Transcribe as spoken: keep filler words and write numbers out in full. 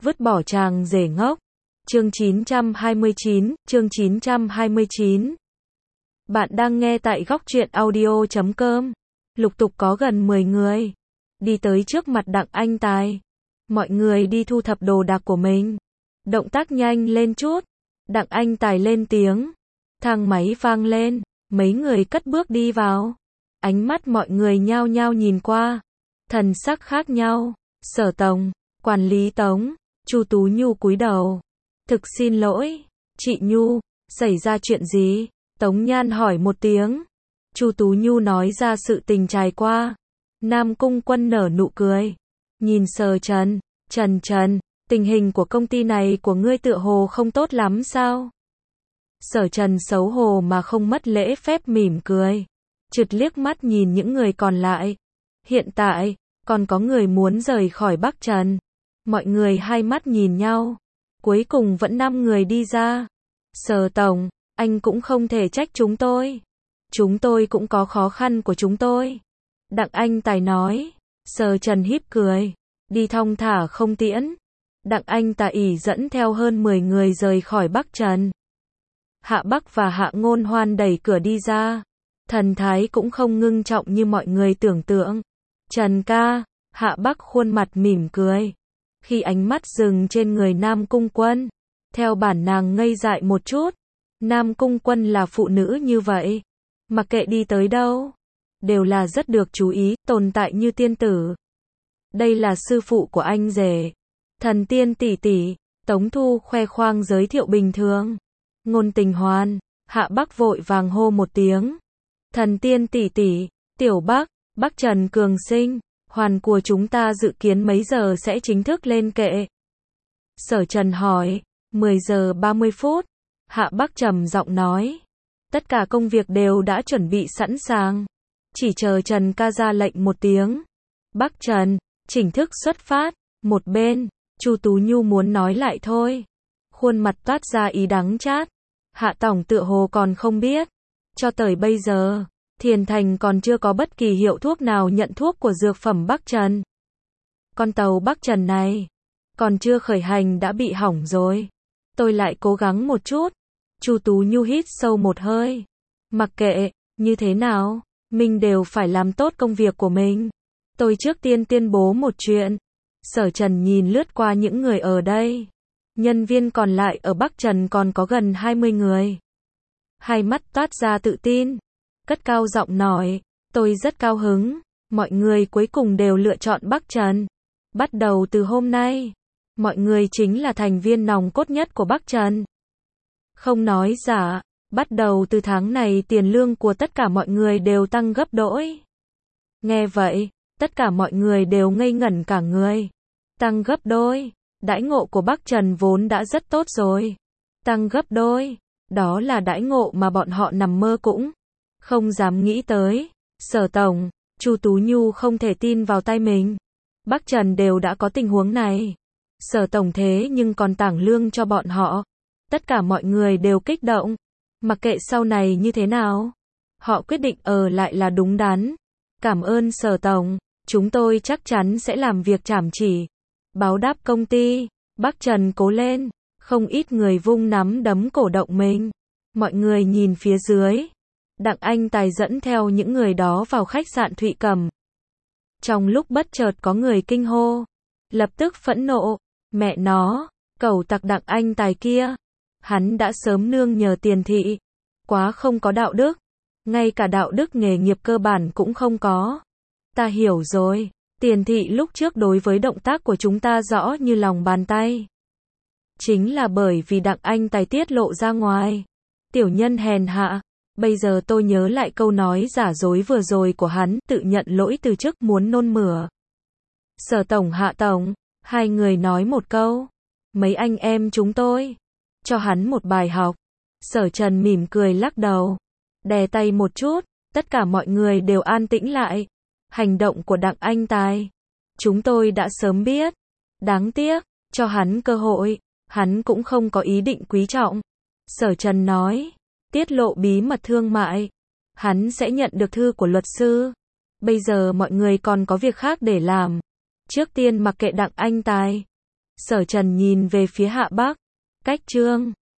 vứt bỏ chàng rể ngốc. Chương chín trăm hai mươi chín, chương chín trăm hai mươi chín. Bạn đang nghe tại góc truyện audio chấm com. Lục tục có gần mười người đi tới trước mặt Đặng Anh Tài. Mọi người đi thu thập đồ đạc của mình. Động tác nhanh lên chút. Đặng Anh Tài lên tiếng. Thang máy vang lên, mấy người cất bước đi vào. Ánh mắt mọi người nhao nhao nhìn qua, thần sắc khác nhau. Sở Tổng, quản lý Tống, Chu Tú Nhu cúi đầu. Thực xin lỗi, chị Nhu, xảy ra chuyện gì? Tống Nhan hỏi một tiếng. Chu Tú Nhu nói ra sự tình trải qua. Nam Cung Quân nở nụ cười, nhìn Sở Trần. Trần Trần, tình hình của công ty này của ngươi tựa hồ không tốt lắm sao? Sở Trần xấu hổ mà không mất lễ phép mỉm cười, chợt liếc mắt nhìn những người còn lại. Hiện tại, còn có người muốn rời khỏi Bắc Trần. Mọi người hai mắt nhìn nhau. Cuối cùng vẫn năm người đi ra. Sở Tổng, anh cũng không thể trách chúng tôi. Chúng tôi cũng có khó khăn của chúng tôi. Đặng Anh Tài nói. Sở Trần híp cười. Đi thong thả không tiễn. Đặng Anh Tài ỷ dẫn theo hơn mười người rời khỏi Bắc Trần. Hạ Bắc và Hạ Ngôn Hoan đẩy cửa đi ra. Thần thái cũng không ngưng trọng như mọi người tưởng tượng. Trần ca, Hạ Bắc khuôn mặt mỉm cười. Khi ánh mắt dừng trên người Nam Cung Quân, theo bản nàng ngây dại một chút. Nam Cung Quân là phụ nữ như vậy, mặc kệ đi tới đâu, đều là rất được chú ý, tồn tại như tiên tử. Đây là sư phụ của anh rể, Thần Tiên tỷ tỷ. Tống Thu khoe khoang giới thiệu bình thường. Ngôn Tình Hoan, Hạ Bắc vội vàng hô một tiếng. Thần Tiên tỷ tỷ, Tiểu Bắc, Bắc Trần Cường Sinh, Hoàn của chúng ta dự kiến mấy giờ sẽ chính thức lên kệ? Sở Trần hỏi. mười giờ ba mươi phút. Hạ Bắc trầm giọng nói. Tất cả công việc đều đã chuẩn bị sẵn sàng. Chỉ chờ Trần ca ra lệnh một tiếng. Bắc Trần, chính thức xuất phát. Một bên, Chu Tú Nhu muốn nói lại thôi. Khuôn mặt toát ra ý đắng chát. Hạ Tổng tựa hồ còn không biết. Cho tới bây giờ, Thiền Thành còn chưa có bất kỳ hiệu thuốc nào nhận thuốc của dược phẩm Bắc Trần. Con tàu Bắc Trần này, còn chưa khởi hành đã bị hỏng rồi. Tôi lại cố gắng một chút. Chu Tú Nhu hít sâu một hơi. Mặc kệ, như thế nào, mình đều phải làm tốt công việc của mình. Tôi trước tiên tuyên bố một chuyện. Sở Trần nhìn lướt qua những người ở đây. Nhân viên còn lại ở Bắc Trần còn có gần hai mươi người. Hai mắt toát ra tự tin. Cất cao giọng nói, tôi rất cao hứng, mọi người cuối cùng đều lựa chọn Bắc Trần. Bắt đầu từ hôm nay, mọi người chính là thành viên nòng cốt nhất của Bắc Trần. Không nói giả, bắt đầu từ tháng này tiền lương của tất cả mọi người đều tăng gấp đôi. Nghe vậy, tất cả mọi người đều ngây ngẩn cả người. Tăng gấp đôi, đãi ngộ của Bắc Trần vốn đã rất tốt rồi. Tăng gấp đôi, đó là đãi ngộ mà bọn họ nằm mơ cũng không dám nghĩ tới. Sở Tổng, Chu Tú Nhu không thể tin vào tay mình. Bắc Trần đều đã có tình huống này. Sở Tổng thế nhưng còn tăng lương cho bọn họ. Tất cả mọi người đều kích động. Mặc kệ sau này như thế nào, họ quyết định ở lại là đúng đắn. Cảm ơn Sở Tổng, chúng tôi chắc chắn sẽ làm việc chăm chỉ, báo đáp công ty. Bắc Trần cố lên. Không ít người vung nắm đấm cổ động mình. Mọi người nhìn phía dưới. Đặng Anh Tài dẫn theo những người đó vào khách sạn Thụy Cẩm. Trong lúc bất chợt có người kinh hô, lập tức phẫn nộ, mẹ nó, cẩu tặc Đặng Anh Tài kia, hắn đã sớm nương nhờ Tiền thị, quá không có đạo đức, ngay cả đạo đức nghề nghiệp cơ bản cũng không có. Ta hiểu rồi, Tiền thị lúc trước đối với động tác của chúng ta rõ như lòng bàn tay. Chính là bởi vì Đặng Anh Tài tiết lộ ra ngoài. Tiểu nhân hèn hạ. Bây giờ tôi nhớ lại câu nói giả dối vừa rồi của hắn, tự nhận lỗi từ chức muốn nôn mửa. Sở Tổng Hạ Tổng, hai người nói một câu. Mấy anh em chúng tôi, cho hắn một bài học. Sở Trần mỉm cười lắc đầu, đè tay một chút, tất cả mọi người đều an tĩnh lại. Hành động của Đặng Anh Tài, chúng tôi đã sớm biết. Đáng tiếc, cho hắn cơ hội, hắn cũng không có ý định quý trọng. Sở Trần nói. Tiết lộ bí mật thương mại, hắn sẽ nhận được thư của luật sư. Bây giờ mọi người còn có việc khác để làm. Trước tiên mặc kệ Đặng Anh Tài, Sở Trần nhìn về phía Hạ Bắc. Cách Trương